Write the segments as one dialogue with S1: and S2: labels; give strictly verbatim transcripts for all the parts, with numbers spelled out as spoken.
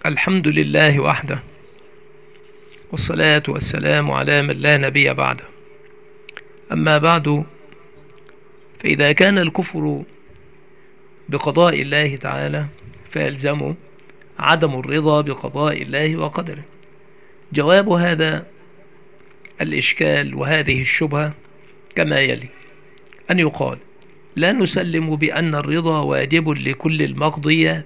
S1: الحمد لله وحده، والصلاة والسلام على من لا نبي بعده. أما بعد، فإذا كان الكفر بقضاء الله تعالى فيلزم عدم الرضا بقضاء الله وقدره. جواب هذا الإشكال وهذه الشبهة كما يلي: أن يقال: لا نسلم بأن الرضا واجب لكل المقضيات،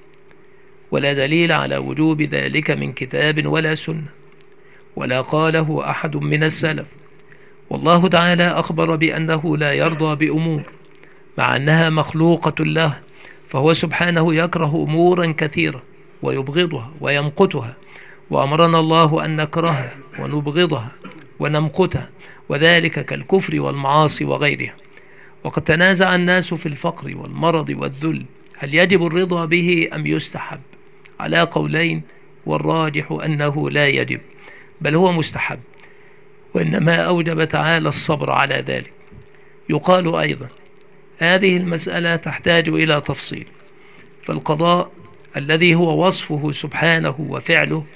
S1: ولا دليل على وجوب ذلك من كتاب ولا سنة، ولا قاله أحد من السلف. والله تعالى أخبر بأنه لا يرضى بأمور مع أنها مخلوقة له، فهو سبحانه يكره أمورا كثيرة ويبغضها ويمقتها، وأمرنا الله أن نكرهها ونبغضها ونمقتها، وذلك كالكفر والمعاصي وغيرها. وقد تنازع الناس في الفقر والمرض والذل هل يجب الرضا به أم يستحب، على قولين، والراجح أنه لا يجب، بل هو مستحب، وإنما أوجب تعالى الصبر على ذلك. يقال أيضا: هذه المسألة تحتاج إلى تفصيل، فالقضاء الذي هو وصفه سبحانه وفعله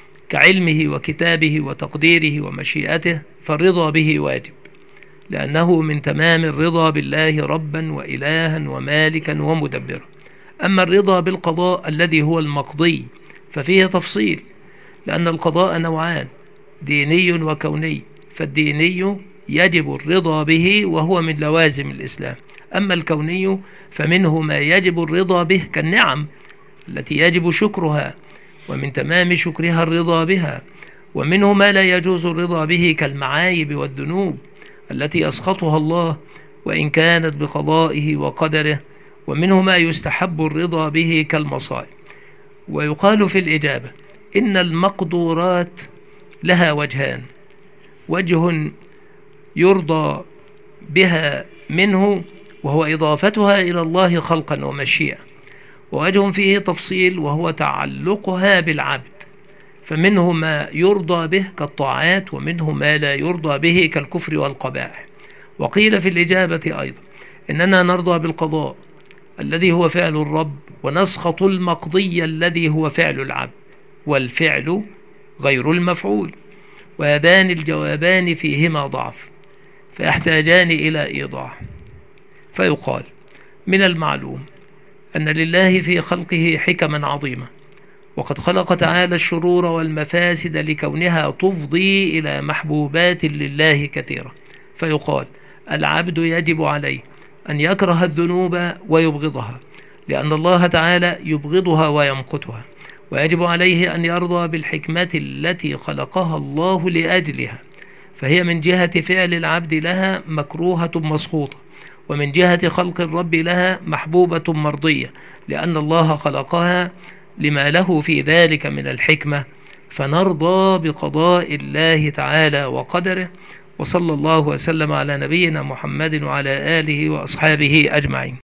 S1: كعلمه وكتابه وتقديره ومشيئته، فالرضا به واجب، لأنه من تمام الرضا بالله ربا وإلها ومالكا ومدبرا. أما الرضا بالقضاء الذي هو المقضي ففيه تفصيل، لأن القضاء نوعان: ديني وكوني، فالديني يجب الرضا به وهو من لوازم الإسلام، أما الكوني فمنه ما يجب الرضا به كالنعم التي يجب شكرها، ومن تمام شكرها الرضا بها، ومنه ما لا يجوز الرضا به كالمعايب والذنوب التي يسخطها الله وإن كانت بقضائه وقدره، ومنه ما يستحب الرضا به كالمصائب. ويقال في الإجابة: إن المقدورات لها وجهان: وجه يرضى بها منه وهو إضافتها إلى الله خلقا ومشيئة، ووجه فيه تفصيل وهو تعلقها بالعبد، فمنه ما يرضى به كالطاعات، ومنه ما لا يرضى به كالكفر والقبائح. وقيل في الإجابة أيضا: إننا نرضى بالقضاء الذي هو فعل الرب، ونسخط المقضي الذي هو فعل العبد، والفعل غير المفعول، وهذان الجوابان فيهما ضعف فيحتاجان إلى إيضاح. فيقال: من المعلوم أن لله في خلقه حكما عظيمة، وقد خلق تعالى الشرور والمفاسد لكونها تفضي إلى محبوبات لله كثيرة. فيقال: العبد يجب عليه أن يكره الذنوب ويبغضها، لأن الله تعالى يبغضها ويمقتها، ويجب عليه أن يرضى بالحكمة التي خلقها الله لأجلها، فهي من جهة فعل العبد لها مكروهة مسخوطة، ومن جهة خلق الرب لها محبوبة مرضية، لأن الله خلقها لما له في ذلك من الحكمة. فنرضى بقضاء الله تعالى وقدره. وصلى الله وسلم على نبينا محمد وعلى آله وأصحابه أجمعين.